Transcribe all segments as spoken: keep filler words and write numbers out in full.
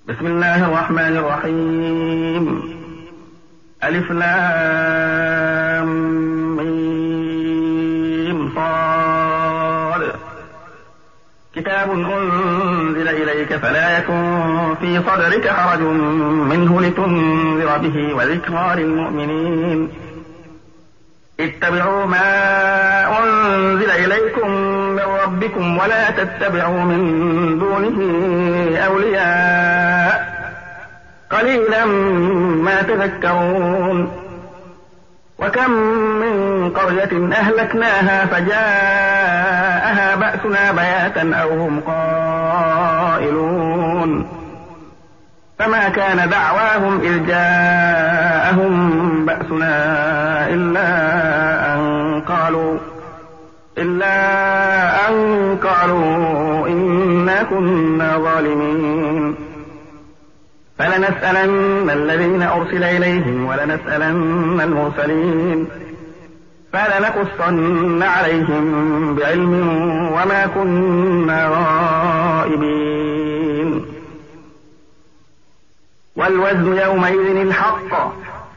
بسم الله الرحمن الرحيم. ألف لام ميم صاد. كتاب أنزل إليك فلا يكن في صدرك حرج منه لتنذر به وذكرى للمؤمنين. اتبعوا ما أنزل إليكم من ربكم ولا تتبعوا من دونه أولياء قليلا ما تذكرون. وكم من قرية أهلكناها فجاءها بأسنا بياتا أو هم قائلون. فما كان دعواهم إذ جاءهم بأسنا إلا أن قالوا إلا أن قالوا إنا كنا ظالمين. فلنسألن الذين أرسل إليهم ولنسألن المرسلين فلنقصن عليهم بعلم وما كنا غائبين. والوزن يومئذ الحق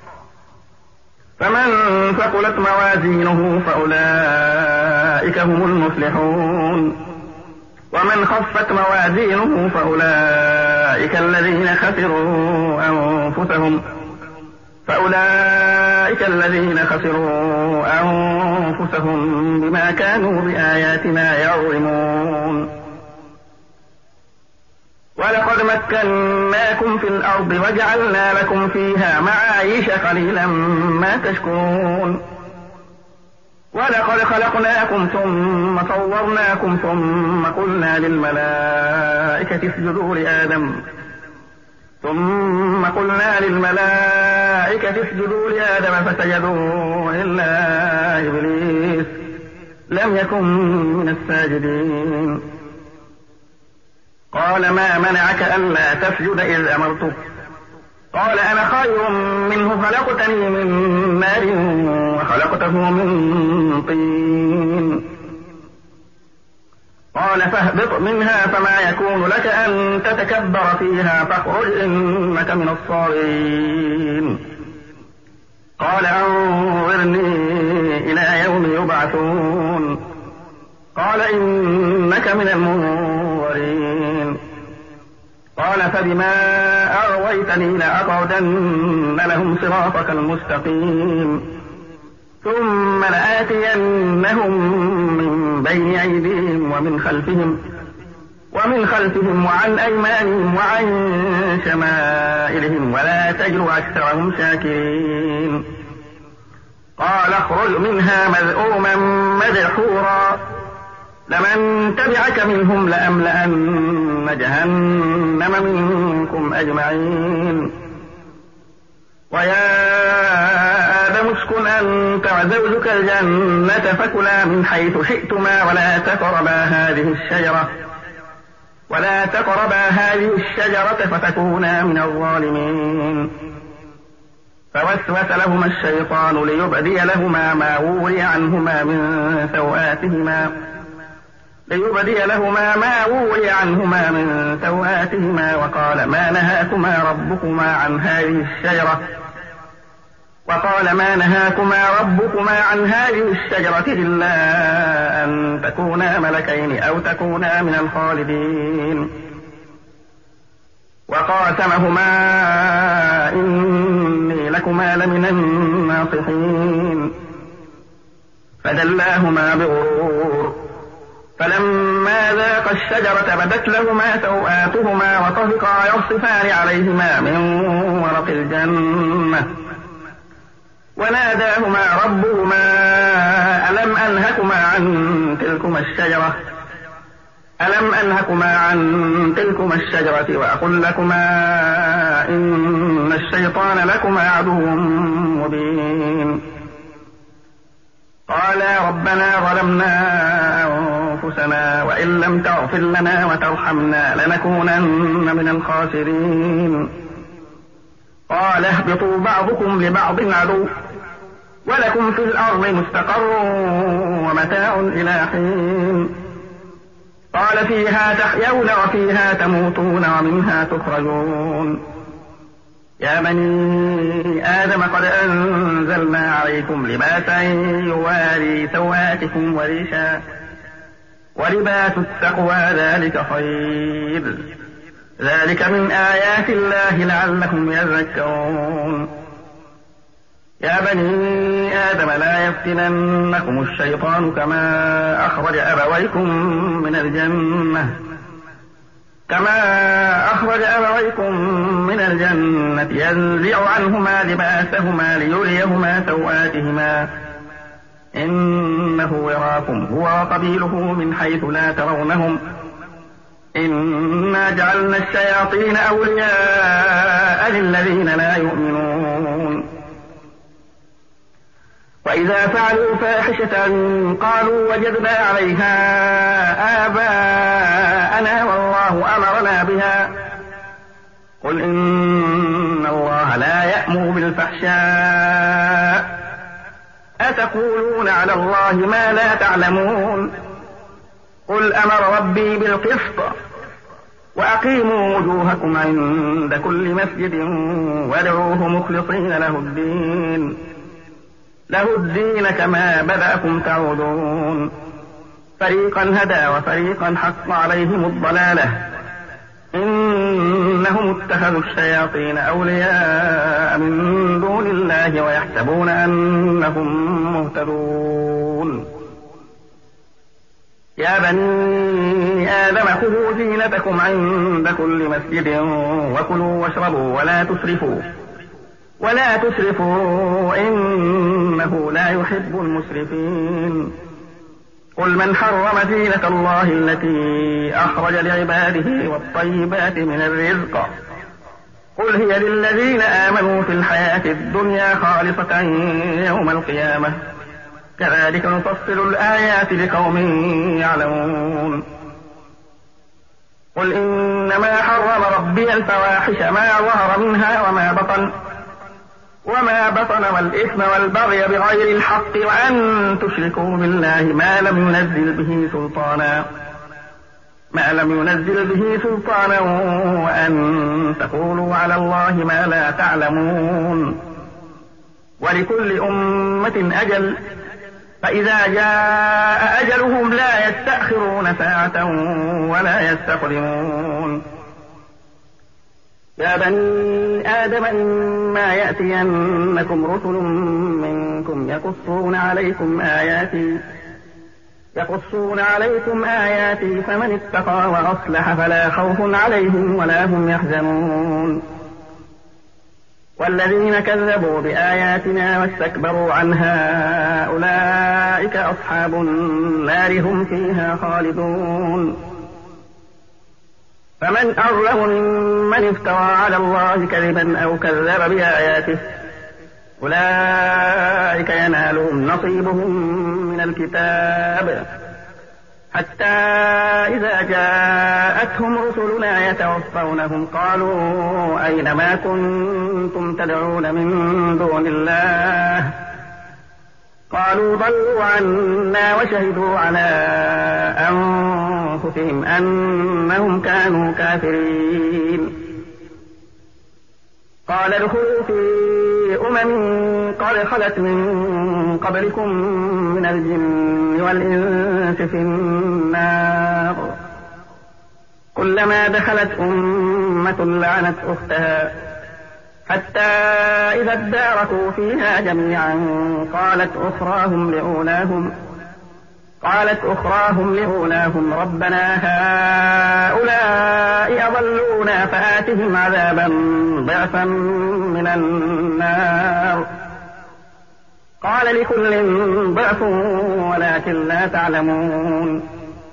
فمن ثقلت موازينه فأولئك هم المفلحون ومن خفت موازينه فأولئك الذين خسروا أنفسهم فأولئك الذين خسروا أنفسهم بما كانوا بآياتنا يظلمون. ولقد مكناكم في الأرض وجعلنا لكم فيها معايش قليلا ما تشكرون. ولقد خلقناكم ثم صورناكم ثم قلنا للملائكة اسجدوا لآدم ثم قلنا للملائكة اسجدوا لآدم فسجدوا إلا إبليس لم يكن من الساجدين. قال ما منعك ألا تسجد إذ أمرتك؟ قال أنا خير منه خلقتني من نار وخلقته من طين. قال فاهبط منها فما يكون لك أن تتكبر فيها فاخرج إنك من الصاغرين. قال أنظرني إلى يوم يبعثون. قال إنك من المنظرين. قال فبما أغويتني لأقعدن لهم صراطك المستقيم ثم لآتينهم من بين أيديهم ومن خلفهم ومن خلفهم وعن أيمانهم وعن شمائلهم ولا تجد أكثرهم شاكرين. قال اخرج منها مذءوما مدحورا لمن تبعك منهم لأملأن جهنم منكم أجمعين. ويا آدم اسكن أنت وزوجك الجنة فكلا من حيث شئتما ولا تقربا هذه الشجرة ولا تقربا هذه الشجرة فتكونا من الظالمين. فوسوس لهما الشيطان ليبدي لهما ما وري عنهما من سوآتهما ليبدي لهما ما وري عنهما من سوآتهما وقال ما نهاكما ربكما عن هذه الشجرة وقال ما نهاكما ربكما عن هذه الشجرة إلا أن تكونا ملكين أو تكونا من الخالدين. وقاسمهما إني لكما لمن الناصحين. فدلاهما بغرور فلما ذاقا الشجرة بدت لهما سوآتهما وطفقا يخصفان عليهما من ورق الجنة وناداهما ربهما ألم أنهكما عن تلكما الشجرة ألم أنهكما عن تلكما الشجرة وأقل لكما إن الشيطان لكما عدو مبين. قالا ربنا ظلمنا أنفسنا وإن لم تغفر لنا وترحمنا لنكونن من الخاسرين. قال اهبطوا بعضكم لبعض عدو ولكم في الأرض مستقر ومتاع إلى حين. قال فيها تحيون وفيها تموتون ومنها تخرجون. يا بني آدم قد أنزلنا عليكم لباسا يواري سواتكم وريشا ولباس التقوى ذلك خير ذلك من آيات الله لعلكم يذكرون. يا بني آدم لا يفتننكم الشيطان كما أخرج أبويكم من الجنة كما أخرج أبويكم من الجنة ينزع عنهما لباسهما ليريهما سوآتهما إنه يراكم هو وقبيله من حيث لا ترونهم إنا جعلنا الشياطين أولياء للذين لا يؤمنون. وإذا فعلوا فاحشة قالوا وجدنا عليها آباءنا والله أمرنا بها قل إن الله لا يأمر بالفحشاء أتقولون على الله ما لا تعلمون. قل أمر ربي بالقسط وأقيموا وجوهكم عند كل مسجد وادعوه مخلصين له الدين له الدين كما بدأكم تعودون. فريقا هدى وفريقا حق عليهم الضلالة إنهم اتخذوا الشياطين أولياء من دون الله ويحسبون أنهم مهتدون. يا بني آدم خذوا زينتكم عند كل مسجد وكلوا واشربوا ولا تسرفوا ولا تسرفوا إنه لا يحب المسرفين. قل من حرم زينة الله التي أخرج لعباده والطيبات من الرزق قل هي للذين آمنوا في الحياة الدنيا خالصة يوم القيامة كذلك نفصل الآيات لقوم يعلمون. قل إنما حرم ربي الفواحش ما ظهر منها وما بطن وما بطن والإثم والبغي بغير الحق وأن تشركوا بالله ما لم ينزل به سلطانا ما لم ينزل به سلطانا وأن تقولوا على الله ما لا تعلمون. ولكل أمة أجل فإذا جاء أجلهم لا يستأخرون ساعة ولا يستقدمون. يا بني آدم إما يأتينكم رسل منكم يقصون عليكم آياتي يقصون عليكم آياتي فمن اتقى وأصلح فلا خوف عليهم ولا هم يحزنون. والذين كذبوا بآياتنا واستكبروا عنها أولئك أصحاب النار هم فيها خالدون. فمن أظلم ممن افترى على الله كذبا أو كذب بآياته أولئك ينالهم نصيبهم من الكتاب حتى إذا جاءتهم رسلنا يتوفونهم قالوا أين ما كنتم تدعون من دون الله قالوا ضلوا عنا وشهدوا على أنفسهم أنهم كانوا كافرين. قال ادخلوا في أمم قد خلت من قبلكم من الجن والإنس في النار كلما دخلت أمة لعنت أختها حتى إذا اداركوا فيها جميعا قالت أخراهم لأولاهم قالت أخراهم لأولاهم ربنا هؤلاء أضلونا فآتهم عذابا ضعفا من النار قال لكل ضعف ولكن لا تعلمون.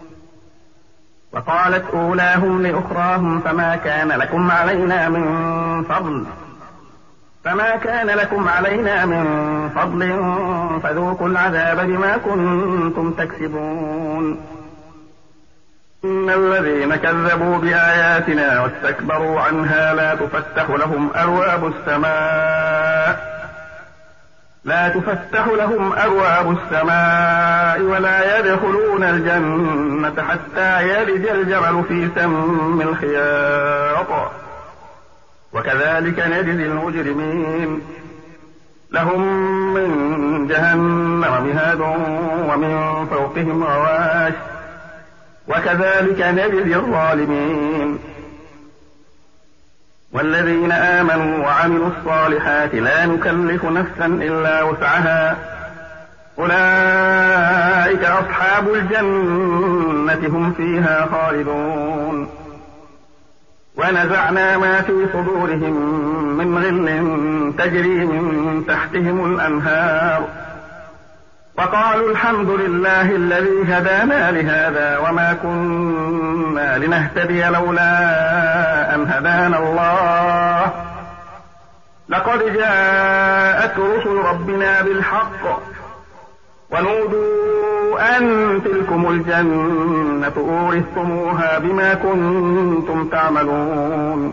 وقالت أولاهم لأخراهم فما كان لكم علينا من فضل فما كان لكم علينا من فضل فذوقوا العذاب بما كنتم تكسبون. إن الذين كذبوا بآياتنا واستكبروا عنها لا تفتح لهم أبواب السماء لا تفتح لهم أبواب السماء ولا يدخلون الجنة حتى يلج الجمل في سم الخياط وكذلك نجزي المجرمين لهم من جهنم مهاد ومن فوقهم غواش وكذلك نجزي الظالمين والذين آمنوا وعملوا الصالحات لا نكلف نفسا إلا وسعها أولئك أصحاب الجنة هم فيها خالدون ونزعنا ما في صدورهم من غل تجري من تحتهم الأنهار وقالوا الحمد لله الذي هدانا لهذا وما كنا لنهتدي لولا أن هدانا الله لقد جاءت رسل ربنا بالحق ونودوا أن تلكم الجنة أورثتموها بما كنتم تعملون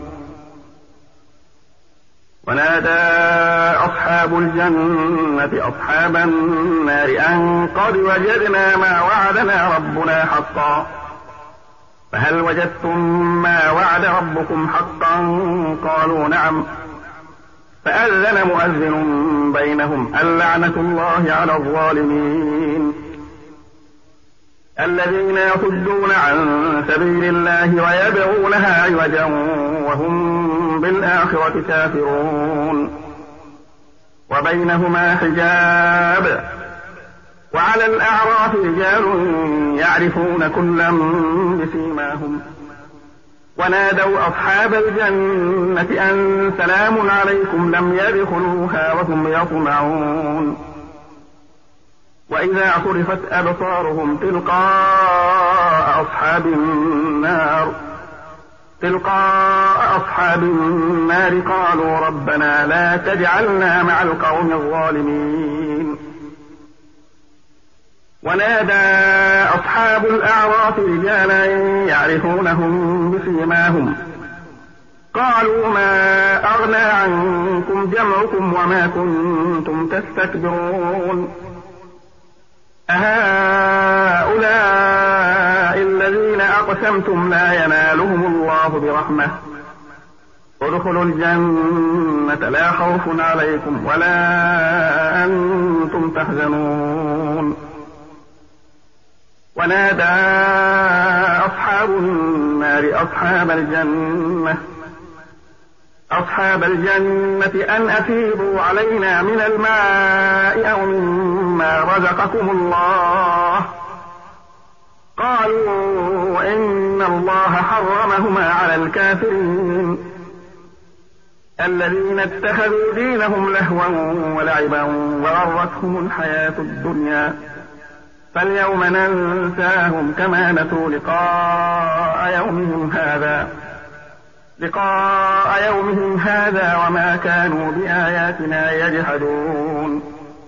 ونادى أصحاب الجنة أصحاب النار أن قد وجدنا ما وعدنا ربنا حقا فهل وجدتم ما وعد ربكم حقا قالوا نعم فأذن مؤذن بينهم اللعنة الله على الظالمين الذين يصدون عن سبيل الله ويبغونها عوجا وهم بالآخرة كافرون وبينهما حجاب وعلى الأعراف رجال يعرفون كلا بسيماهم ونادوا أصحاب الجنة أن سلام عليكم لم يدخلوها وهم يطمعون وإذا صرفت أبصارهم تلقاء أصحاب النار تلقاء أصحاب النار قالوا ربنا لا تجعلنا مع القوم الظالمين ونادى أصحاب الأعراف رجالا يعرفونهم بسيماهم قالوا ما أغنى عنكم جمعكم وما كنتم تستكبرون أهؤلاء الذين أقسمتم لا ينالهم الله برحمة ادخلوا الجنة لا خوف عليكم ولا أنتم تحزنون ونادى أصحاب النار أصحاب الجنة أصحاب الجنة أن أفيضوا علينا من الماء أو مما رزقكم الله قالوا إن الله حرمهما على الكافرين الذين اتخذوا دينهم لهوا ولعبا وغرتهم الحياة الدنيا فاليوم ننساهم كما نسوا لقاء يومهم هذا لقاء يومهم هذا وما كانوا بآياتنا يجحدون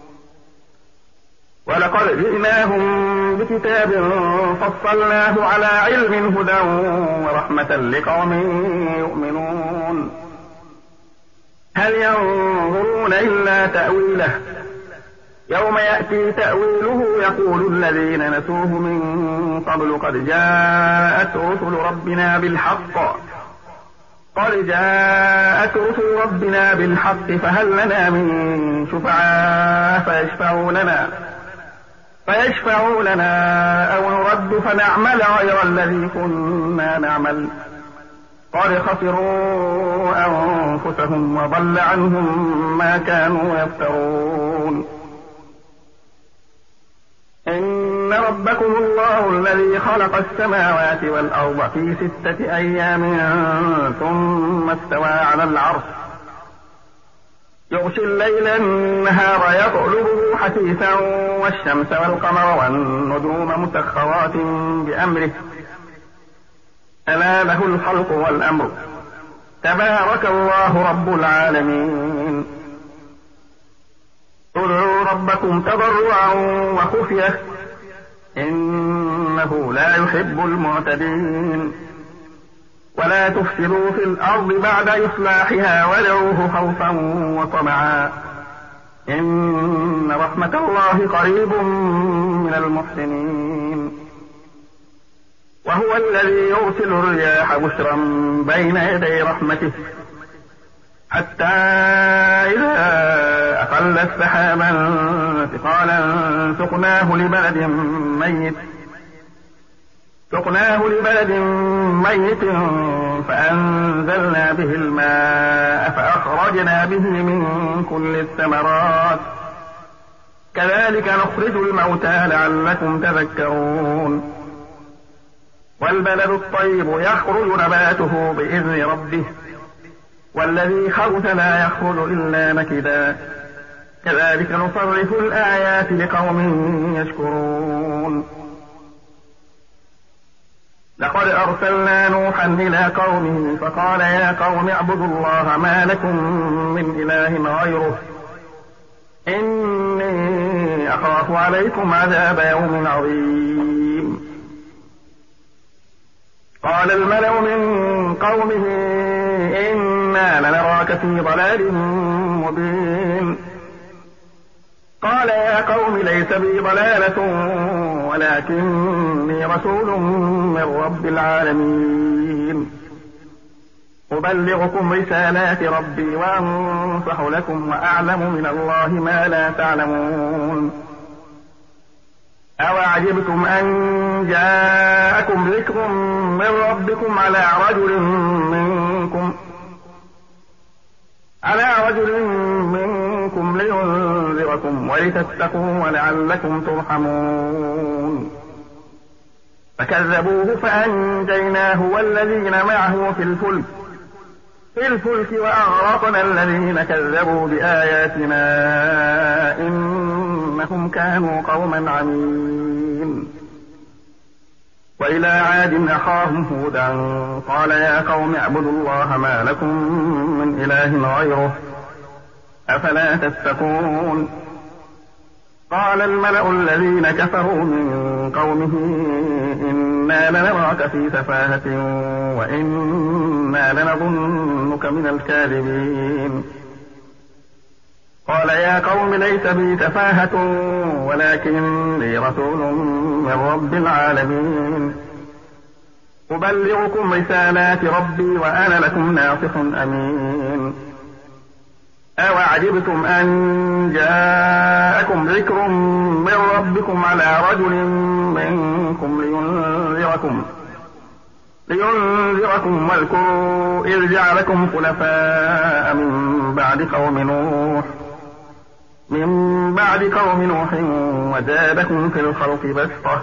ولقد جئناهم بكتاب فصلناه على علم هدى ورحمة لقوم يؤمنون هل ينظرون إلا تأويله يوم يأتي تأويله يقول الذين نسوه من قبل قد جاءت رسل ربنا بالحق قد جاءت رسل ربنا بالحق فهل لنا من شفعاء فيشفعوا لنا فيشفعوا لنا أو نرد فنعمل غير الذي كنا نعمل قد خسروا أنفسهم وضل عنهم ما كانوا يفترون إن ربكم الله الذي خلق السماوات والأرض في ستة أيام ثم استوى على العرش يغشي الليل النهار يطلبه حثيثا والشمس والقمر والنجوم مسخرات بأمره ألا له الخلق والأمر تبارك الله رب العالمين ادعوا ربكم تضرعا وخفية إنه لا يحب المعتدين ولا تفسدوا في الأرض بعد إصلاحها وادعوه خوفا وطمعا إن رحمة الله قريب من المحسنين. وهو الذي يرسل الرياح بشرا بين يدي رحمته حتى إذا أقلت سحابا ثقالا سقناه لبلد ميت سقناه لبلد ميت فأنزلنا به الماء فأخرجنا به من كل الثمرات كذلك نخرج الموتى لعلكم تذكرون. والبلد الطيب يخرج نباته بإذن ربه والذي خبث لا يخرج إلا نكدا كذلك نصرف الآيات لقوم يشكرون. لقد أرسلنا نوحا إلى قومه فقال يا قوم اعبدوا الله ما لكم من إله غيره إني أخاف عليكم عذاب يوم عظيم. قال الملأ من قومه إنا لنراك في ضلال مبين. قال يا قوم ليس بي ضلالة ولكني رسول من رب العالمين أبلغكم رسالات ربي وأنصح لكم وأعلم من الله ما لا تعلمون. أوعجبتم أن جاءكم ذكر من ربكم على رجل منكم على رجل منكم لينذركم ولتتقوا ولعلكم ترحمون. فكذبوه فأنجيناه والذين معه في الفلك في الفلك وأغرقنا الذين كذبوا بآياتنا إنهم كانوا قوما عمين. وإلى عاد أخاهم هودا قال يا قوم اعبدوا الله ما لكم من إله غيره أفلا تتقون. قال الملأ الذين كفروا من قومه إنا لنراك في سفاهة وإنا لنظنك من الكاذبين. قال يا قوم ليس بي سفاهة ولكني رسول من رب العالمين أبلغكم رسالات ربي وأنا لكم ناصح أمين. أوعجبتم أن جاءكم ذكر من ربكم على رجل منكم لينذركم لينذركم واذكروا إذ جعلكم خلفاء من بعد قوم نوح من بعد قوم نوح وزادكم في الخلق بسطة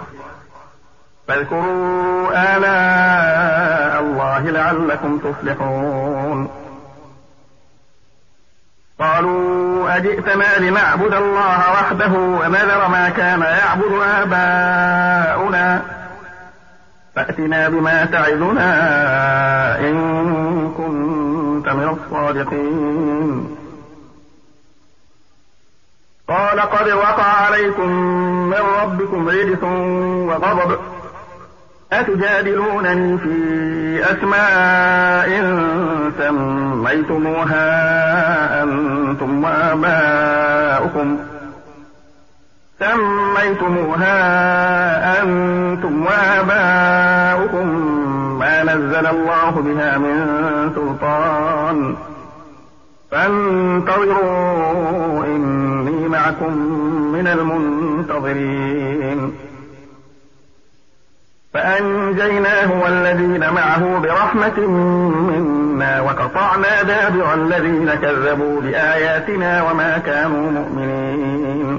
فاذكروا آلاء الله لعلكم تفلحون. قالوا أجئتنا لنعبد الله وحده ونذر ما كان يعبد آباؤنا فأتنا بما تعدنا إن كنت من الصادقين. قال قد وقع عليكم من ربكم رجس وغضب أتجادلونني في أسماء سميتموها أنتم وآباؤكم سميتموها أنتم وآباؤكم ما نزل الله بها من سلطان فانتظروا إني معكم من المنتظرين. فأنجيناه والذين معه برحمة منا وقطعنا دابر الذين كذبوا بآياتنا وما كانوا مؤمنين.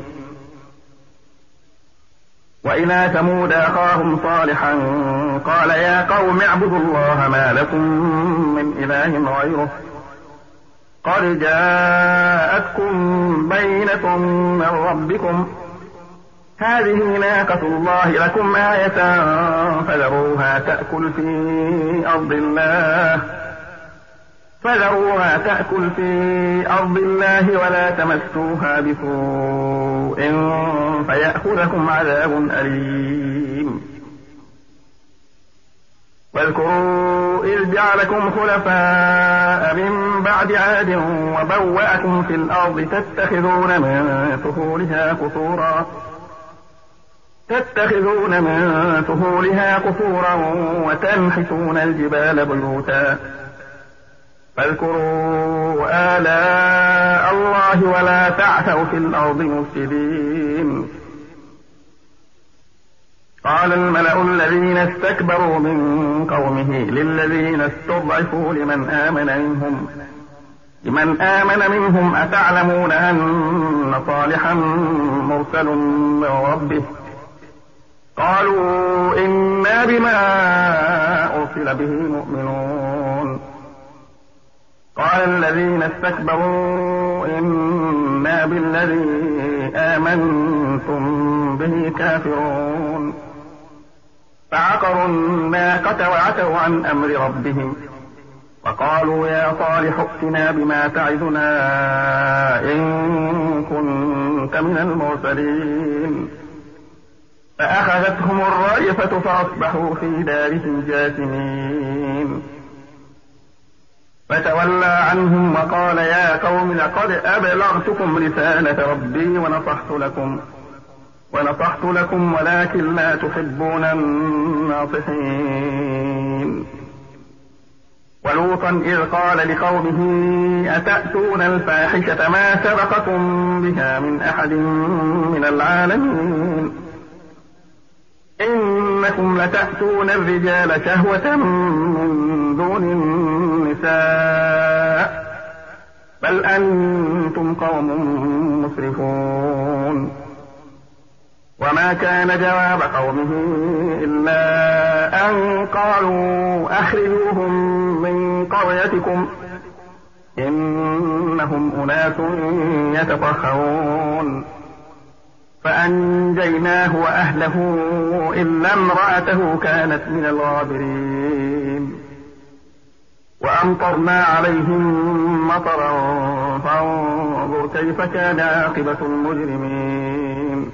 وإلى ثمود أخاهم صالحا قال يا قوم اعبدوا الله ما لكم من إله غيره قد جاءتكم بينة من ربكم هذه ناقة الله لكم آية فذروها تأكل في أرض الله فذروها تأكل في أرض الله ولا تمسوها بسوء فيأخذكم عذاب أليم. واذكروا إذ جعلكم خلفاء من بعد بعد عاد وبوأكم في الأرض تتخذون من سهولها قصورا تتخذون من سهولها قصورا وتنحتون الجبال بيوتا فاذكروا آلاء الله ولا تعثوا في الأرض مفسدين. قال الملأ الذين استكبروا من قومه للذين استضعفوا لمن آمن منهم لمن آمن منهم أتعلمون أن صالحا مرسل من ربه قالوا إنا بما أرسل به مؤمنون. قال الذين استكبروا إنا بالذي آمنتم به كافرون فعقروا الناقة وعتوا عن أمر ربهم وقالوا يا صالح ائتنا بما تعدنا إن كنت من المرسلين فأخذتهم الرجفة فأصبحوا في دارهم جاثمين فتولى عنهم وقال يا قوم لقد أبلغتكم رسالة ربي ونصحت لكم ونصحت لكم ولكن لا تحبون الناصحين. ولوطا إذ قال لقومه أتأتون الفاحشة ما سبقكم بها من أحد من العالمين إنكم لتأتون الرجال شهوة من دون النساء بل أنتم قوم مسرفون. وما كان جواب قومه إلا أن قالوا أخرجوهم من قريتكم إنهم أناس يتطهرون فأنجيناه وأهله إلا امرأته كانت من الغابرين وأمطرنا عليهم مطرا فانظر كيف كان عاقبة المجرمين.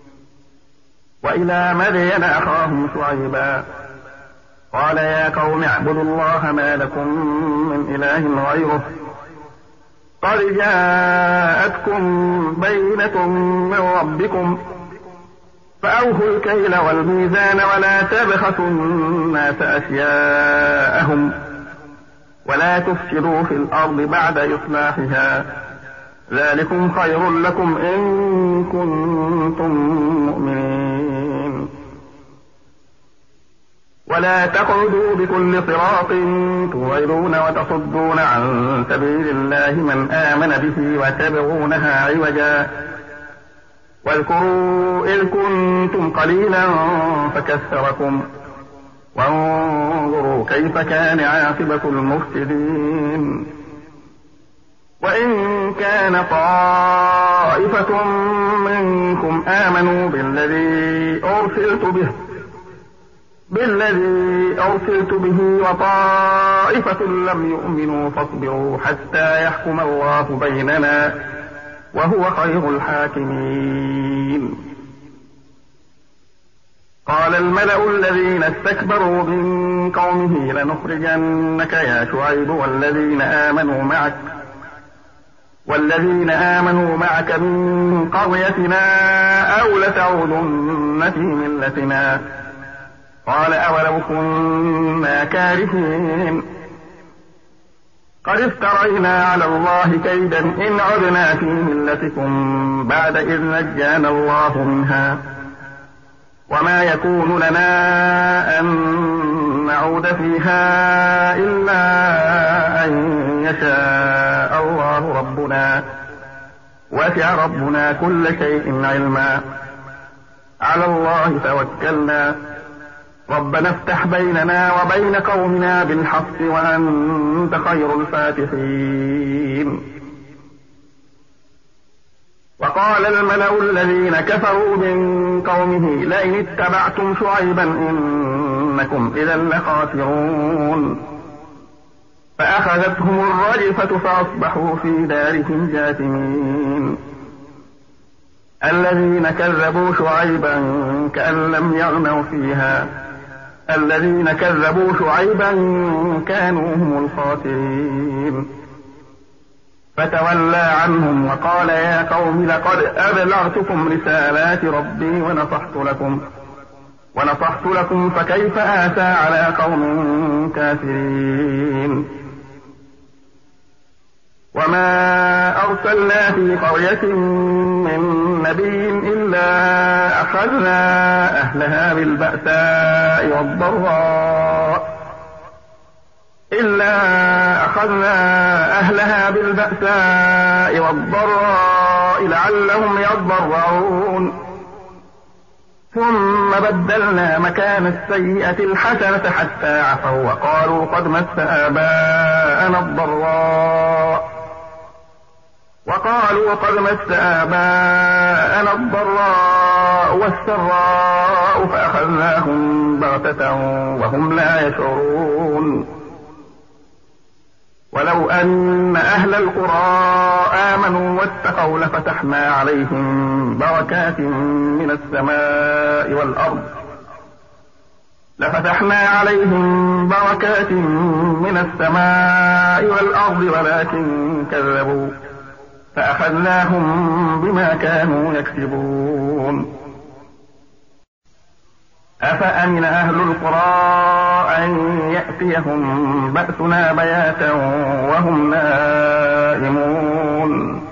وإلى مدين أخاهم شعيبا قال يا قوم اعبدوا الله ما لكم من إله غيره قد جاءتكم بينة من ربكم فأوفوا الكيل والميزان ولا تبخسوا الناس أشياءهم ولا تفسدوا في الأرض بعد إصلاحها ذلكم خير لكم إن كنتم مؤمنين. ولا تقعدوا بكل صراط توعدون وتصدون عن سبيل الله من آمن به وتبغونها عوجا واذكروا إذ كنتم قليلا فكثركم وانظروا كيف كان عاقبة المفسدين. وإن كان طائفة منكم آمنوا بالذي أرسلت به بالذي أرسلت به وطائفة لم يؤمنوا فاصبروا حتى يحكم الله بيننا وهو خير الحاكمين. قال الملأ الذين استكبروا من قومه لنخرجنك يا شعيب والذين آمنوا معك والذين آمنوا معك من قريتنا أو لتعودن في ملتنا قال أولو كنا كارهين قد افترينا على الله كيدا إن عدنا في ملتكم بعد إذ نجانا الله منها وما يكون لنا أن نعود فيها إلا أن يشاء الله ربنا وسع ربنا كل شيء علما على الله توكلنا ربنا افتح بيننا وبين قومنا بالحق وأنت خير الفاتحين. وقال الملأ الذين كفروا من قومه لئن اتبعتم شعيبا إنكم إذا لخاسرون فأخذتهم الرجفة فأصبحوا في دارهم جاثمين. الذين كذبوا شعيبا كأن لم يغنوا فيها الذين كذبوا شعيبا كانوا هم الخاسرين فتولى عنهم وقال يا قوم لقد أبلغتكم رسالات ربي ونصحت لكم ونصحت لكم فكيف آسى على قوم كافرين. وما أرسلنا في قرية من نبي إلا أخذنا أهلها بالبأساء والضراء إلا أخذنا أهلها بالبأساء والضراء لعلهم يضرعون ثم بدلنا مكان السيئة الحسنة حتى عفوا وقالوا قد مس آباءنا الضراء وقالوا قد مس آباءنا الضراء والسراء فأخذناهم بغتة وهم لا يشعرون. ولو أن أهل القرى آمنوا واتقوا لفتحنا عليهم بركات من السماء والأرض لفتحنا عليهم بركات من السماء والأرض ولكن كذبوا فأخذناهم بما كانوا يكسبون. أفأمن أهل القرى أن يأتيهم بأسنا بياتا وهم نائمون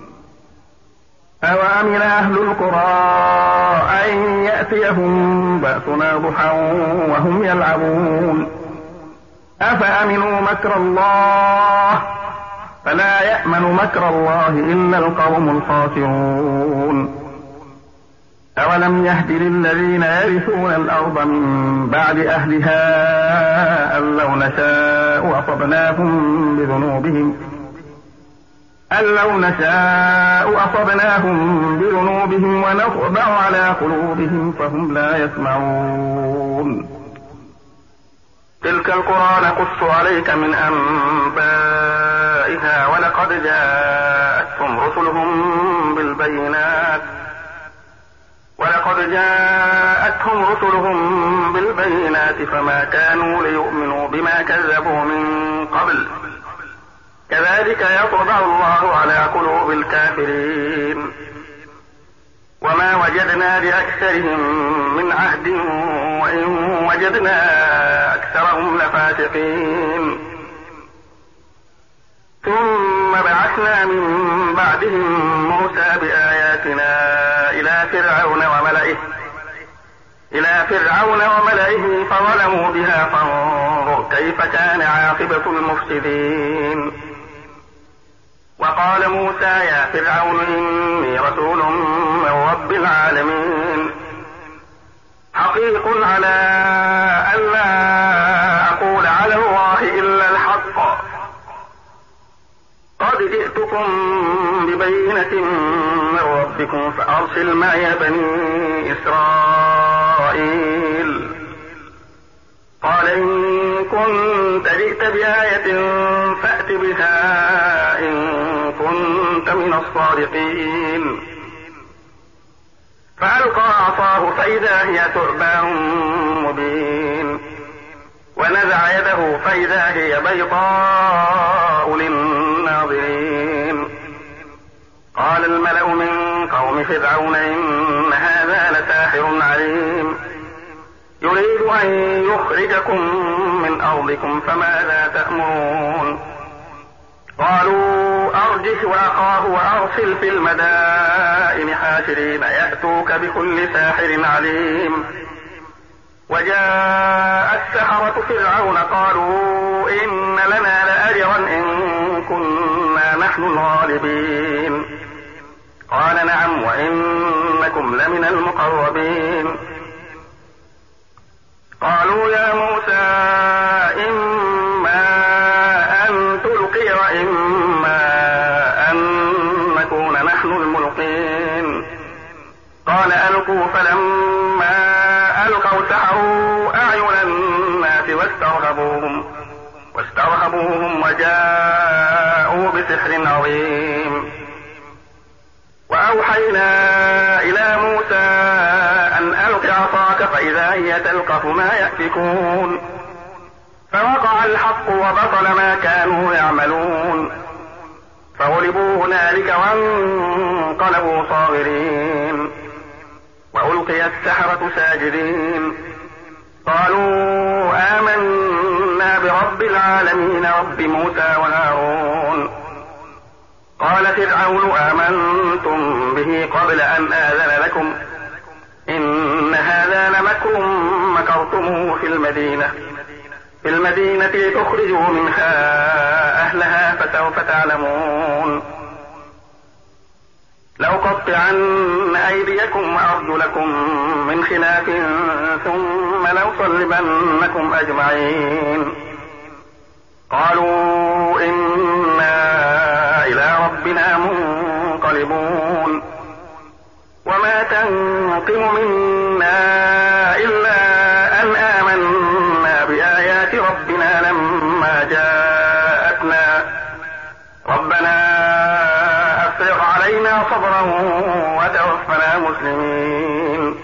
أوأمن أهل القرى أن يأتيهم بأسنا ضحى وهم يلعبون أفأمنوا مكر الله فلا يأمن مكر الله إلا القوم الخاسرون. أولم يهد للذين يرثون الأرض من بعد أهلها أن لو نشاء أصبناهم بذنوبهم أن لو نشاء أصبناهم بذنوبهم ونطبع على قلوبهم فهم لا يسمعون. تلك القرى نقص عليك من أنبائها ولقد جاءتهم رسلهم بالبينات ولقد جاءتهم رسلهم بالبينات فما كانوا ليؤمنوا بما كذبوا من قبل كذلك يطبع الله على قلوب الكافرين. وما وجدنا لأكثرهم من عهد وإن وجدنا أكثرهم لفاسقين. ثم بعثنا من بعدهم موسى بآياتنا إلى فرعون وملئه إلى فرعون وملئه فظلموا بها فانظر كيف كان عاقبة المفسدين. وقال موسى يا فرعون إني رسول من رب العالمين حقيق على ألا أقول على الله إلا الحق قد جئتكم ببينة من ربكم فأرسل معي بني إسرائيل. قال إن كنت جئت بآية فأت بها إن كنت من الصادقين. فألقى عصاه فإذا هي ثعبان مبين ونزع يده فإذا هي بيضاء للناظرين. قال الملأ من قوم فرعون إن هذا لساحر عليم يريد أن يخرجكم من أرضكم فماذا تأمرون. قالوا أرجه وأخاه وأرسل في المدائن حاشرين يأتوك بكل ساحر عليم. وجاء السحرة فرعون قالوا إن لنا لأجرا إن كنا نحن الغالبين. قال نعم وإنكم لمن المقربين. قالوا يا موسى إما أن تلقي وإما أن نكون نحن الملقين. قال ألقوا فلما ألقوا سحروا أعين الناس واسترهبوهم واسترهبوهم وجاءوا بسحر عظيم. وأوحينا إلى موسى أن ألق عصاك فإذا هي تلقف ما يأفكون. فوقع الحق وبطل ما كانوا يعملون. فغلبوا فغلبوا هنالك وانقلبوا صاغرين وألقي السحرة ساجدين قالوا آمنا برب العالمين رب موسى وهارون. قال فرعون آمنتم به قبل أن آذن لكم إن هذا لمكر مكرتموه في المدينة في المدينة لتخرجوا منها أهلها فسوف تعلمون. لأقطعن أيديكم وأرجلكم من خلاف ثم لأصلبنكم أجمعين. قالوا إنا إلى ربنا منقلبون. وما تنقم منا إلا أن آمنا بآيات ربنا لما جاءتنا ربنا أفرغ علينا صبرا وتوفنا مسلمين.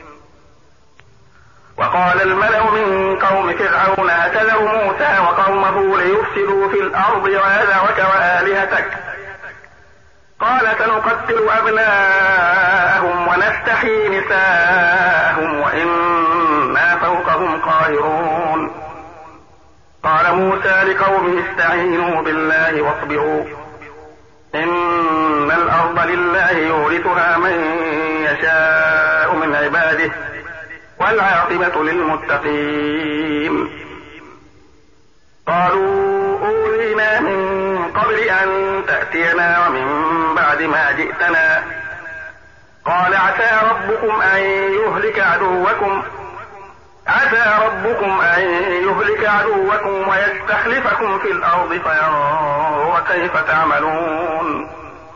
وقال الملأ من قوم فرعون أتذر موسى وقومه ليفسدوا في الأرض ويذرك وآلهتك قال سنقتل أبناءهم ونستحيي نساءهم وإنا فوقهم قاهرون. قال موسى لقومه استعينوا بالله واصبروا إن الأرض لله يورثها من يشاء من عباده والعاقبة للمتقين. قالوا أوذينا من قبل أن تأتينا ومن بعد ما جئتنا قال عسى ربكم أن يهلك عدوكم عسى ربكم أن يهلك عدوكم ويستخلفكم في الأرض فينظر كيف تعملون.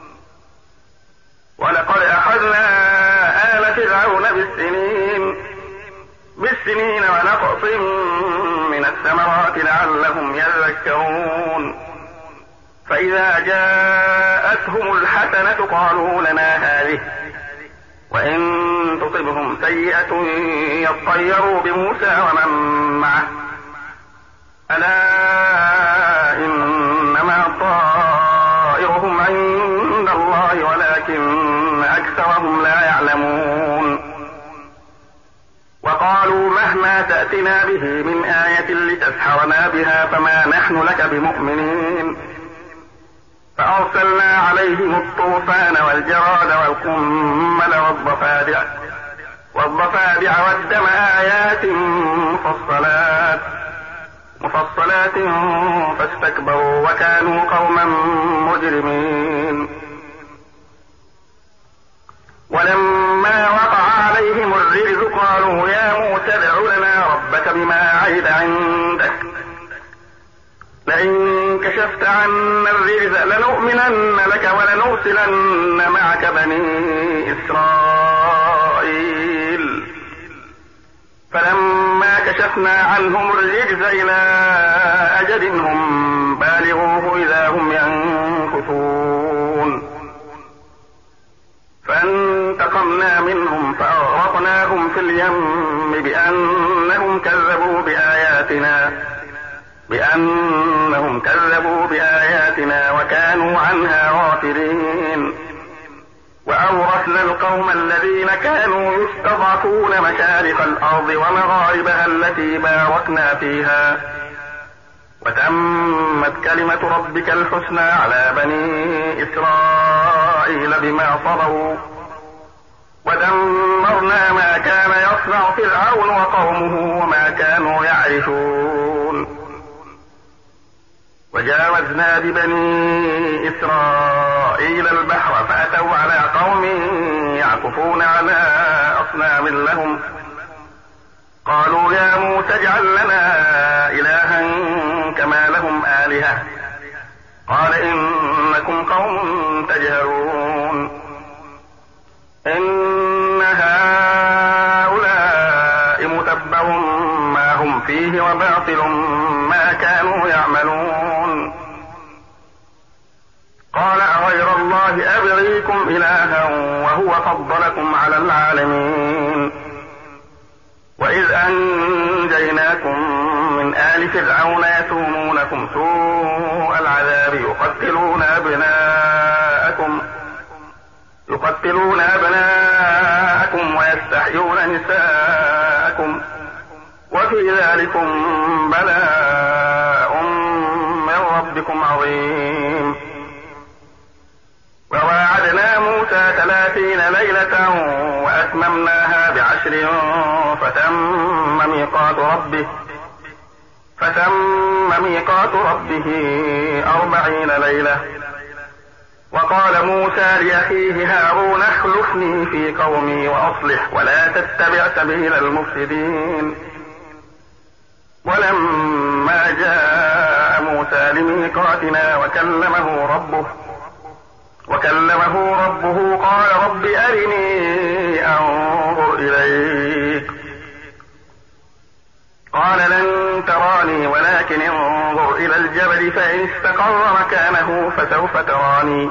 ولقد أخذنا آل فرعون بالسنين بالسنين ونقص من الثمرات لعلهم يذكرون. فإذا جاءتهم الحسنة قالوا لنا هذه وإن تصبهم سيئة يطيروا بموسى ومن معه ألا إنما طائرهم عند الله ولكن أكثرهم لا يعلمون. وقالوا مهما تأتنا به من آية لتسحرنا بها فما نحن لك بمؤمنين. فأرسلنا عليهم الطوفان والجراد والقمل والضفادع والضفادع والدم آيات مفصلات مفصلات فاستكبروا وكانوا قوما مجرمين. ولما وقع عليهم الرجز قالوا يا موسى ادع لنا ربك بما عهد عندك لئن كشفت عنا الرجز لنؤمنن لك ولنرسلن معك بني إسرائيل. فلما كشفنا عنهم الرجز إلى أجل هم بالغوه إذا هم ينكثون. فانتقمنا منهم فأغرقناهم في اليم بأنهم كذبوا بآياتنا بأنهم كذبوا بآياتنا وكانوا عنها غافلين. وأورثنا القوم الذين كانوا يستضعفون مشارق الأرض ومغاربها التي باركنا فيها وتمت كلمة ربك الحسنى على بني إسرائيل بما صبروا ودمرنا ما كان يصنع فرعون وقومه وما كانوا يعرشون. وجاوزنا ببني إسرائيل البحر فأتوا على قوم يعكفون على أصنام لهم قالوا يا موسى اجعل لنا إلها كما لهم آلهة قال إنكم قوم تجهلون. إن هؤلاء متبر ما هم فيه وباطل ما كانوا يعملون. قال أغير الله أبغيكم إلها وهو فضلكم على العالمين. وإذ أنجيناكم من آل فرعون يسومونكم سوء العذاب يقتلون أبناءكم تقتلون أبناءكم ويستحيون نساءكم وفي ذلكم بلاء من ربكم عظيم. وواعدنا موسى ثلاثين ليلة وأتممناها بعشر فتم ميقات ربه فتم ميقات ربه أربعين ليلة. وقال موسى لأخيه هارون اخلفني في قومي وأصلح ولا تتبع سبيل المفسدين. ولما جاء موسى لميقاتنا وكلمه ربه وكلمه ربه قال رب أرني أنظر إليك. قال لن تراني ولكن انظر إلى الجبل فإن استقر مكانه فسوف تراني.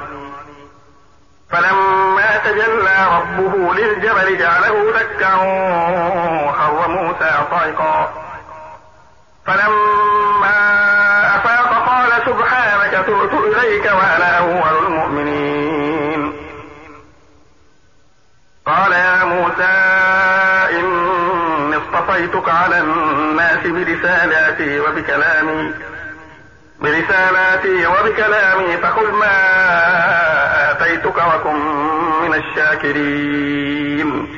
فلما تجلى ربه للجبل جعله دكا وخر موسى صعقا. فلما أفاق قال سبحانك تبت إليك وأنا أول المؤمنين. قال يا موسى إني اصطفيتك على الناس برسالاتي وبكلامي برسالاتي وبكلامي فخذ ما آتيتك وكن من الشاكرين.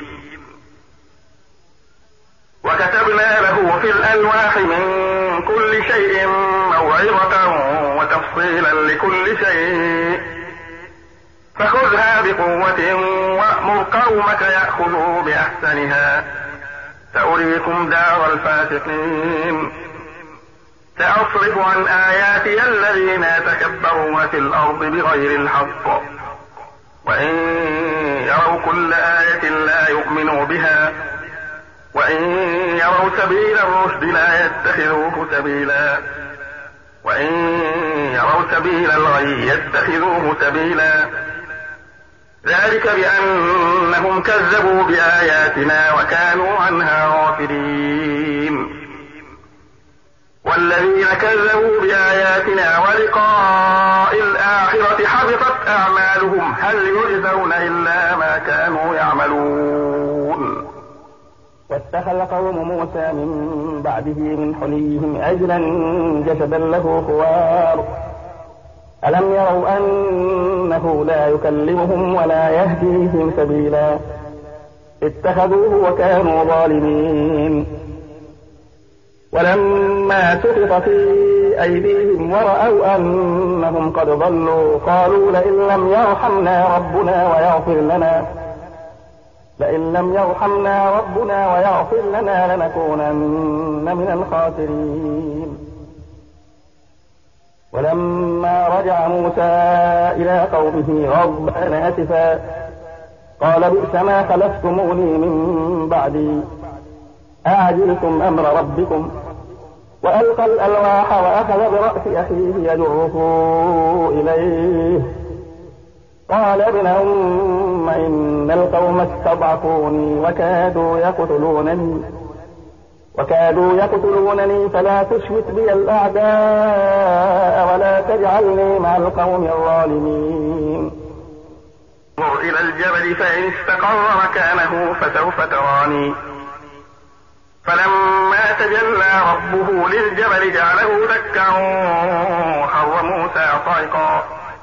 وكتبنا له في الألواح من كل شيء موعظة وتفصيلا لكل شيء فخذها بقوة وأمر قومك يأخذوا بأحسنها سأريكم دار الفاسقين. سأصرف عن آياتي الذين يتكبرون في الأرض بغير الحق وإن يروا كل آية لا يؤمنوا بها وإن يروا سبيل الرشد لا يتخذوه سبيلا وإن يروا سبيل الغي يتخذوه سبيلا. ذلك بأنهم كذبوا بآياتنا وكانوا عنها غافلين. والذين كذبوا بآياتنا ولقاء الآخرة حبطت أعمالهم هل يجزون إلا ما كانوا يعملون. واتخذ قوم موسى من بعده من حليهم عجلا جسدا له خوار ألم يروا أنه لا يكلمهم ولا يهديهم سبيلا اتخذوه وكانوا ظالمين. ولما سقط في أيديهم ورأوا أنهم قد ضلوا قالوا لئن لم يرحمنا ربنا ويغفر لنا لئن لم يرحمنا ربنا ويغفر لنا لنكونن من الخاسرين. ولما رجع موسى إلى قومه غضبان آسفا قال بئس ما خلفتموني من بعدي أعجلتم أمر ربكم وألقى الألواح وأخذ برأس أخيه يجره إليه قال ابن أم إن القوم استضعفوني وكادوا يقتلونني وكادوا يقتلونني فلا تشمت بي الأعداء ولا تجعلني مع القوم الظالمين. انظر إلى الجبل فإن استقر مكانه فسوف تراني. فلما تجلى ربه للجبل جعله دكا وخر موسى صعقا.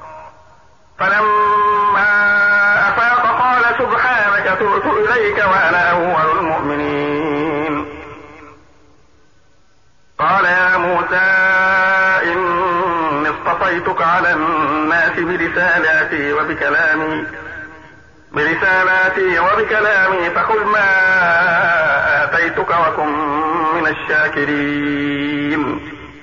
فلما أفاق قال سبحانك تبت إليك وأنا أول المؤمنين. قال يا موسى إني اصطفيتك على الناس برسالاتي وبكلامي برسالاتي وبكلامي فخذ ما آتيتك وكن من الشاكرين.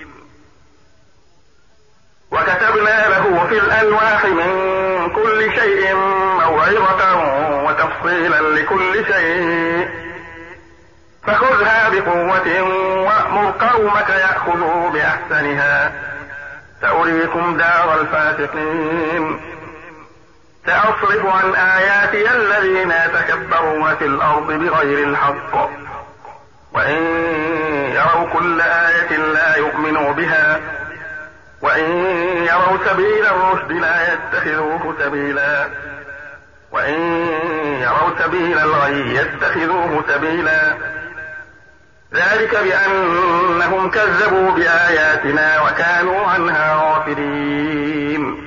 وكتبنا له في الألواح من كل شيء موعظة وتفصيلا لكل شيء فخذها بقوة وأمر قومك يأخذوا بأحسنها سأريكم دار الفاسقين. سأصرف عن آياتي الذين يتكبرون في الأرض بغير الحق وإن يروا كل آية لا يؤمنوا بها وإن يروا سبيل الرشد لا يتخذوه سبيلا وإن يروا سبيل الغي يتخذوه سبيلا ذلك بأنهم كذبوا بآياتنا وكانوا عنها غافلين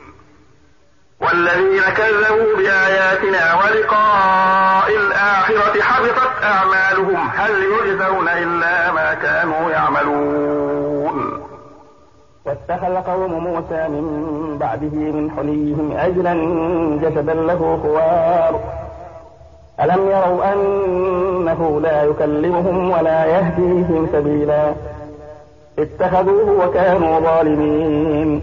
والذين كذبوا بآياتنا ولقاء الآخرة حبطت أعمالهم هل يجزون إلا ما كانوا يعملون. واتخذ قوم موسى من بعده من حليهم عجلا جسدا له خوار ألم يروا أنه لا يكلمهم ولا يهديهم سبيلا اتخذوه وكانوا ظالمين.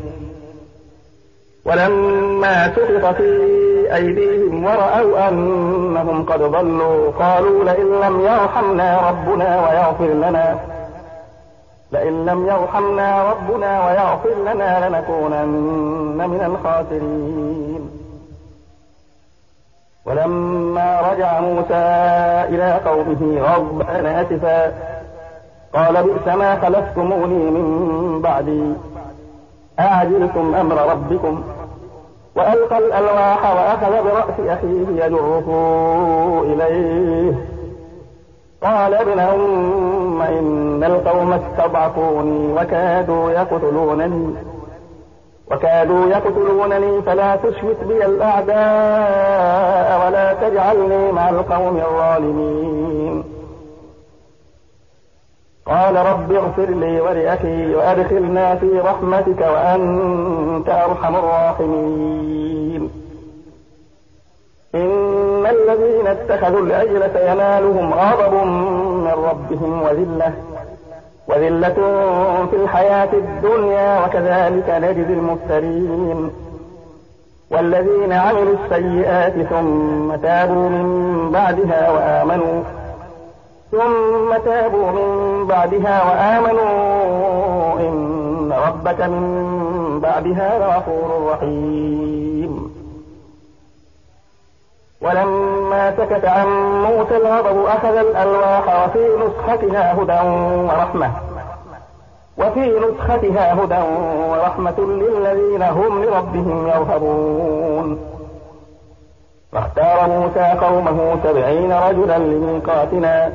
ولما سقط في أيديهم ورأوا أنهم قد ضلوا قالوا لئن لم يرحمنا ربنا ويغفر لنا لئن لم يرحمنا ربنا ويغفر لنا لنكونن من الخاسرين. ولما رجع موسى إلى قومه غضبان آسفا قال بئس ما خلفتموني من بعدي أعجلتم أمر ربكم وألقى الألواح وأخذ برأس أخيه يجره إليه قال ابن أم إن القوم استضعفوني وكادوا يقتلونني وكادوا يقتلونني فلا تشمت بي الأعداء ولا تجعلني مع القوم الظالمين. قال رب اغفر لي ولأخي وأدخلنا في رحمتك وأنت أرحم الراحمين. إن الذين اتخذوا العجلة ينالهم غضب من ربهم وذلة وذلة في الحياة الدنيا وكذلك نجزي المفترين. والذين عملوا السيئات ثم تابوا من بعدها وآمنوا ثم تابوا من بعدها وآمنوا إن ربك من بعدها لغفور رحيم. ولما سكت عن موسى الغضب أخذ الألواح وفي نسختها هدى ورحمة وفي نسختها هدى ورحمة للذين هم لربهم يرهبون. فاختار موسى قومه سبعين رجلا لميقاتنا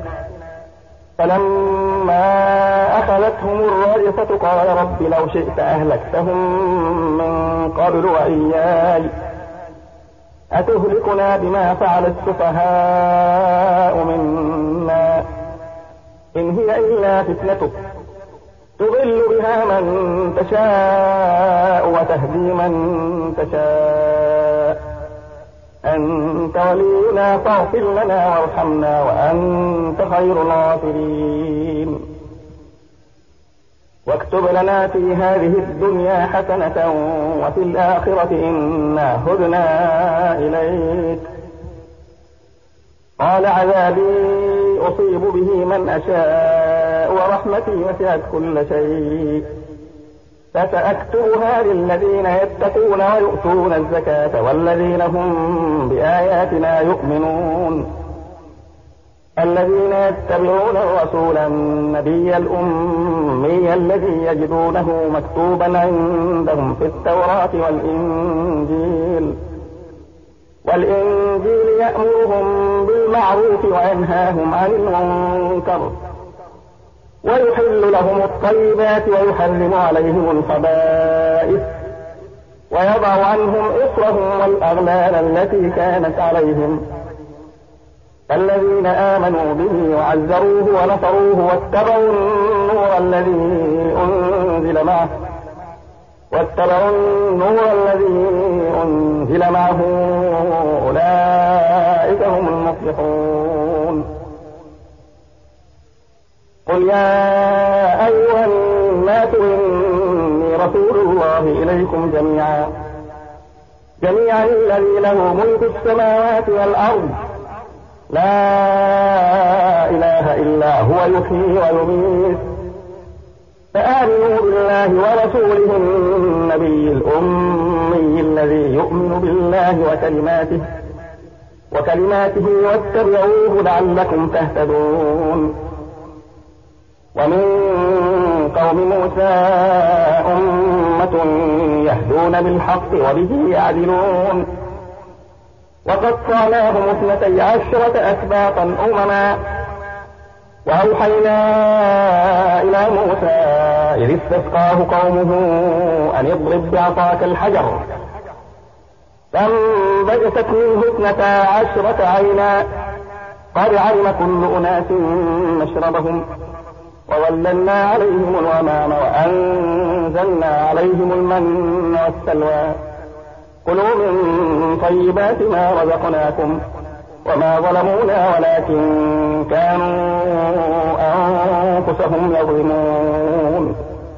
فلما أخذتهم الرجفة قال رب لو شئت أهلكتهم من قبل وإياي أتهلكنا بما فعل السفهاء منا إن هي إلا فتنتك تضل بها من تشاء وتهدي من تشاء أنت ولينا فاغفر لنا وارحمنا وأنت خير الغافرين. واكتب لنا في هذه الدنيا حسنة وفي الآخرة إنا هدنا إليك. قال عذابي أصيب به من أشاء ورحمتي وسعت كل شيء فسأكتبها للذين يتقون ويؤتون الزكاة والذين هم بآياتنا يؤمنون الذين يتبعون الرسول النبي الأمي الذي يجدونه مكتوبا عندهم في التوراة والإنجيل والإنجيل يأمرهم بالمعروف وينهاهم عن المنكر ويحل لهم الطيبات ويحرم عليهم الخبائث ويضع عنهم إصرهم والأغلال التي كانت عليهم الذين آمنوا به وعزروه ونصروه واتبعوا النور الذي أنزل معه واتبعوا النور الذي أنزل معه أولئك هم المفلحون. قل يا أيها الناس إني رسول الله إليكم جميعا جميعا الذي له ملك السماوات والأرض لا إله إلا هو يحيي ويميت فآمنوا بالله ورسوله النبي الأمي الذي يؤمن بالله وكلماته وكلماته واتبعوه لعلكم تهتدون. ومن قوم موسى أمة يهدون بالحق وبه يعدلون وقطعناهم اثنتي عشرة أسباطا أمما وأوحينا إلى موسى إذ استسقاه قومه أن اضرب بعصاك الحجر فانبجست منه اثنتا عشرة عينا قد علم كل أناس مشربهم وظللنا عليهم الغمام وأنزلنا عليهم المن والسلوى كلوا من طيبات ما رزقناكم وما ظلمونا ولكن كانوا أنفسهم يظلمون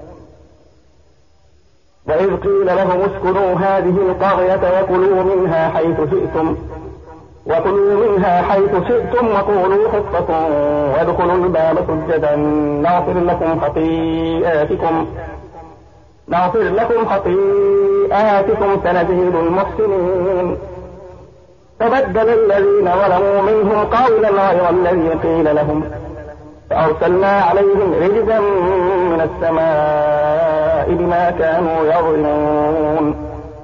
وإذ قيل لهم اسكنوا هذه القرية وكلوا منها حيث شئتم وكلوا منها حيث شئتم وقولوا حطة وادخلوا الباب سجدا نغفر لكم خطيئاتكم نغفر لكم خطيئاتكم سنزيد المحسنين فبدل الذين ظلموا منهم قولا غير الذي قيل لهم فأرسلنا عليهم رجزا من السماء بما كانوا يظلمون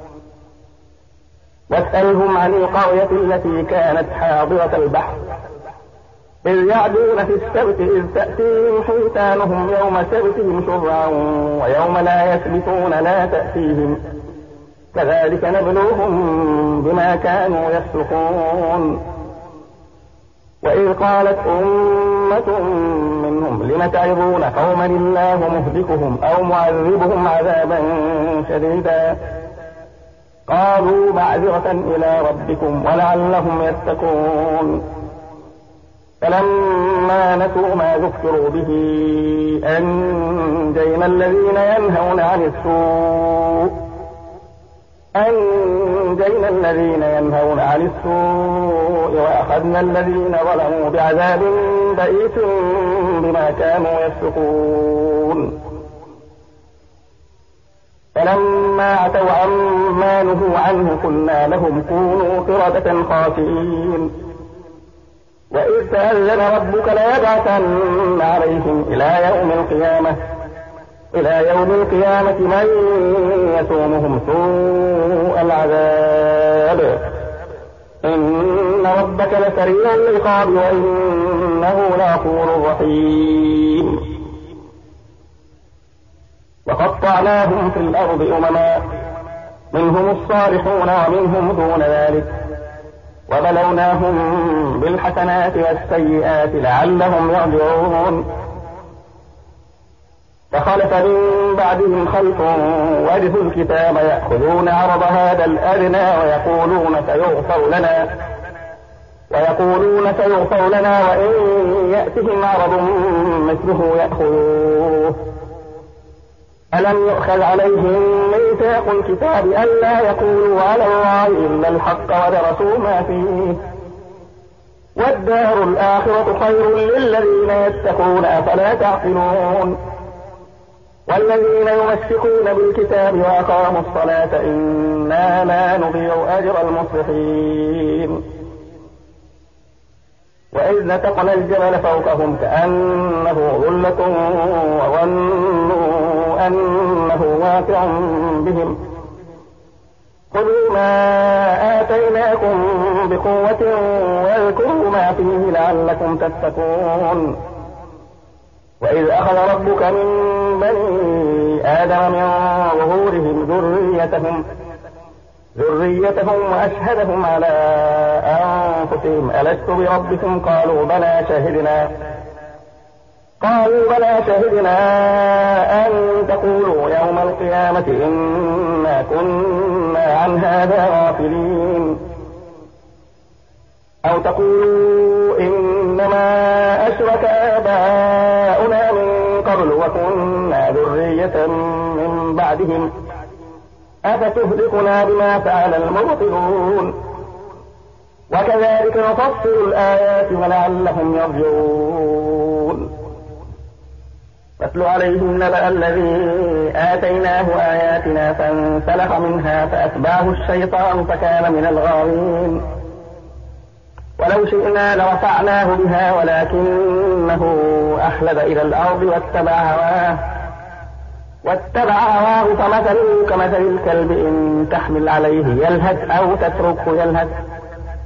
واسألهم عن القرية التي كانت حاضرة البحر إذ يعدون في السبت إذ تأتيهم حيتانهم يوم سبتهم شرعا ويوم لا يسبتون لا تأتيهم كذلك نبلوهم بما كانوا يفسقون وإذ قالت أمة منهم لم تعظون قوما الله مهلكهم أو معذبهم عذابا شديدا قالوا معذرة إلى ربكم ولعلهم يتقون فلما نسوا ما ذكروا به أنجينا الذين ينهون عن السوء أنجينا الذين ينهون عن السوء وأخذنا الذين ظلموا بعذاب بئيس بما كانوا يفسقون فلما عتوا عما نهوا عنه قلنا لهم كونوا قردة خاسئين وإذ تأذن ربك ليبعثن عليهم إلى يوم القيامة إلى يوم القيامة من يسومهم سوء العذاب إن ربك لسريع العقاب وإنه لغفور رحيم وقطعناهم في الأرض أمما منهم الصالحون ومنهم دون ذلك وبلوناهم بالحسنات والسيئات لعلهم يرجعون فخلف من بعدهم خلف ورثوا الكتاب يأخذون عرض هذا الأدنى ويقولون سيغفر لنا ويقولون سيغفر لنا وإن يأتهم عرض مثله يأخذوه ألم يؤخذ عليهم ميثاق الكتاب ألا يقولوا على الله إلا الحق ودرسوا ما فيه والدار الآخرة خير للذين يتقون أفلا تعقلون والذين يمسكون بالكتاب وأقاموا الصلاة إنا لا نضيع أجر المصلحين وإذ نتقنا الجبل فوقهم كأنه ظلة وظنوا أنه واقع بهم خذوا ما آتيناكم بقوة واذكروا ما فيه لعلكم تتقون وإذ أخذ ربك من بني آدم من ظهورهم ذريتهم ذريتهم وأشهدهم على أنفسهم ألست بربكم قالوا بلى شهدنا قالوا بلى شهدنا أن تقولوا يوم القيامة إنا كنا عن هذا غافلين أو تقولوا إنما أشرك آباؤنا من قبل وكنا ذرية من بعدهم أفتهلكنا بما فعل المبطلون وكذلك نفصل الآيات ولعلهم يرجعون واتل عليهم نبأ الذي آتيناه آياتنا فانسلخ منها فأتبعه الشيطان فكان من الغاوين ولو شئنا لرفعناه بها ولكنه أخلد إلى الأرض واتبع هواه واتبع هواه فمثله كمثل الكلب إن تحمل عليه يلهث أو تتركه يلهث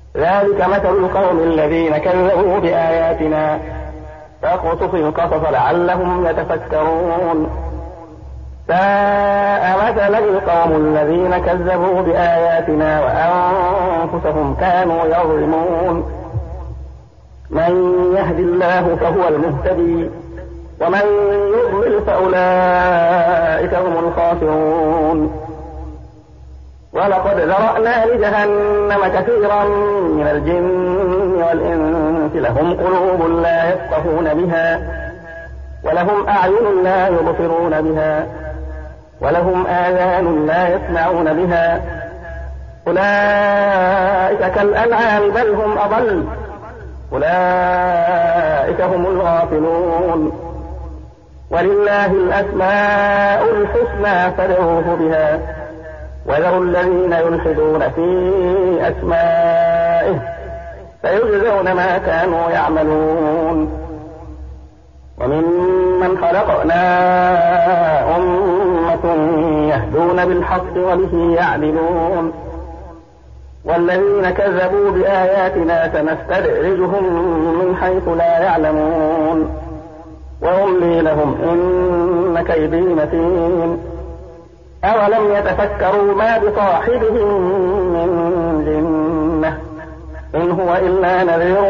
ذلك مثل القوم الذين كذبوا بآياتنا فاقصص القصص لعلهم يتفكرون ساء مثلا القوم الذين كذبوا بآياتنا وأنفسهم كانوا يظلمون من يهد الله فهو المهتدي ومن يضلل فأولئك هم الخاسرون ولقد ذرأنا لجهنم كثيرا من الجن والإنس لهم قلوب لا يفقهون بها ولهم أعين لا يبصرون بها ولهم آذان لا يسمعون بها أولئك كالأنعام بل هم أضل أولئك هم الغافلون ولله الأسماء الحسنى فادعوه بها وذروا الذين يلحدون في أسمائه سيجزون ما كانوا يعملون وممن خلقنا أمة يهدون بالحق وبه يعدلون والذين كذبوا بآياتنا سنستدرجهم من حيث لا يعلمون وأملي لهم إن كيدي متين أولم يتفكروا ما بصاحبهم من جنة إن هو إلا نذير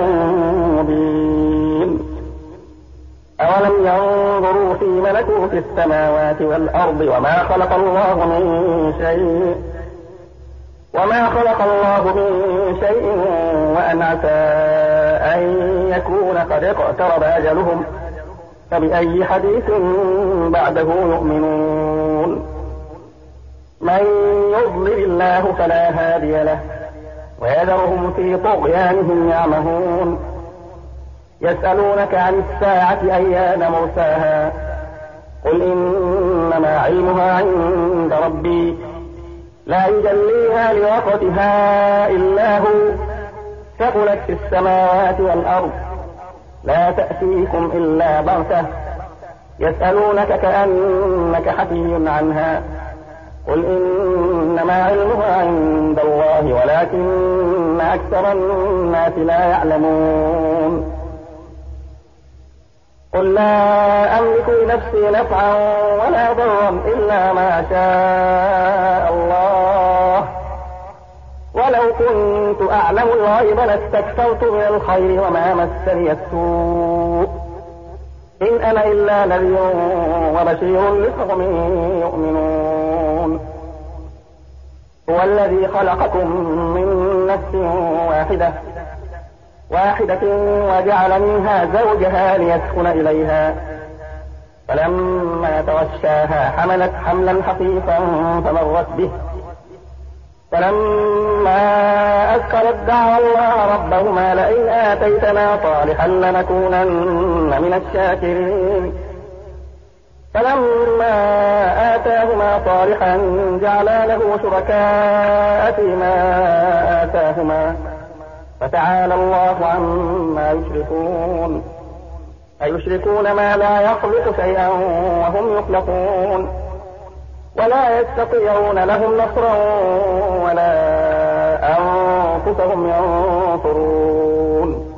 مبين أولم ينظروا في ملكوت السماوات والأرض وما خلق الله من شيء وما خلق الله من شيء وأن عسى أن يكون قد اقترب أجلهم فبأي حديث بعده يؤمنون من يضلل الله فلا هادي له ويذرهم في طغيانهم يعمهون يسألونك عن الساعة أيان مرساها قل إنما علمها عند ربي لا يجليها لوقتها إلا هو ثقلت في السماوات والأرض لا تأتيكم إلا بغتة يسألونك كأنك حفي عنها قل إنما علمها عند الله ولكن أكثر الناس لا يعلمون قل لا أملك لنفسي نفعا ولا ضرا إلا ما شاء الله ولو كنت أعلم الغيب لاستكثرت من الخير وما مسني السوء إن أنا إلا نذير وبشير لقوم يؤمنون هو الذي خلقكم من نفس واحدة واحدة وجعل منها زوجها ليسكن إليها فلما توشاها حملت حملا خفيفا فمرت به فلما أثقلت دعوا الله ربهما لئن آتيتنا صالحا لنكونن من الشاكرين فلما آتاهما صالحا جعلا له شركاء فيما آتاهما فتعالى الله عما يشركون أيشركون ما لا يخلق شيئا وهم يخلقون ولا يستطيعون لهم نصرا ولا أنفسهم ينصرون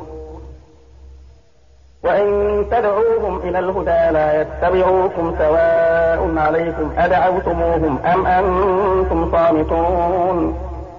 وإن تدعوهم إلى الهدى لا يتبعوكم سواء عليكم أدعوتموهم أم أنتم صامتون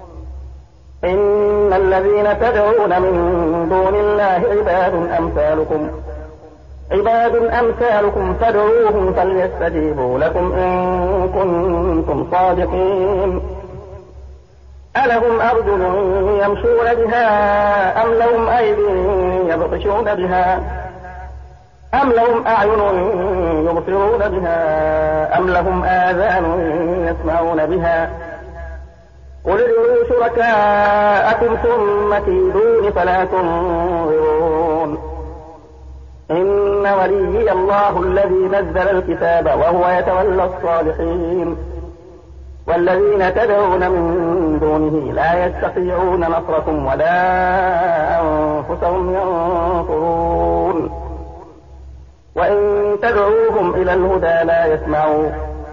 إن الذين تدعون من دون الله عباد أمثالكم عباد أمثالكم فادعوهم فليستجيبوا لكم إن كنتم صادقين ألهم أرجل يمشون بها أم لهم أيدي يبطشون بها أم لهم أعين يبصرون بها أم لهم آذان يسمعون بها قل ادعوا شركاءكم ثم كيدون فلا تنظرون إن وليي الله الذي نزل الكتاب وهو يتولى الصالحين والذين تدعون من دونه لا يستطيعون نصركم ولا أنفسهم ينصرون وإن تدعوهم إلى الهدى لا يسمعوا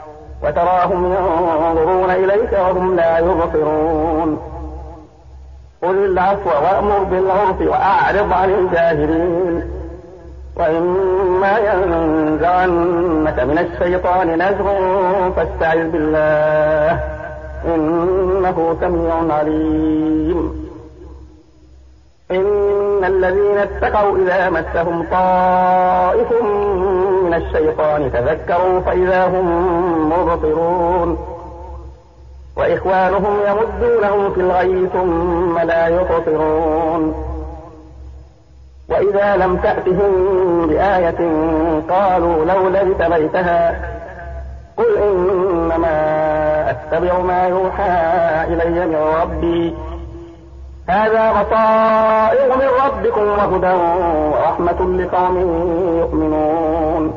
وتراهم ينظرون إليك وهم لا يبصرون خذ العفو وأمر بالعرف وأعرض عن الجاهلين وإما ينزغنك من الشيطان نزغ فاستعذ بالله إنه سميع عليم. إن الذين اتقوا إذا مسهم طائف من الشيطان تذكروا فإذا هم مبصرون وإخوانهم يمدونهم في الغي ثم لا يقصرون. وإذا لم تأتهم بآية قالوا لولا اجتبيتها قل إنما أتبع ما يوحى إلي من ربي هذا بصائر من ربكم وهدى ورحمة لقوم يؤمنون.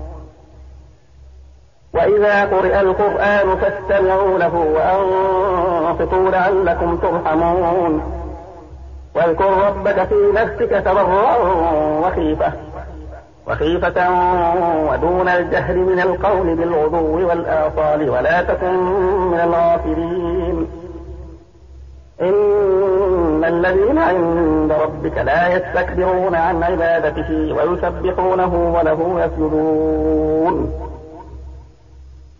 وإذا قرئ القرآن فاستمعوا له وأنصتوا لعلكم ترحمون. واذكر ربك في نفسك تضرعا وخيفة وخيفة ودون الجهر من القول بالغدو والآصال ولا تكن من الغافلين. إن الذين عند ربك لا يستكبرون عن عبادته ويسبحونه وله يسجدون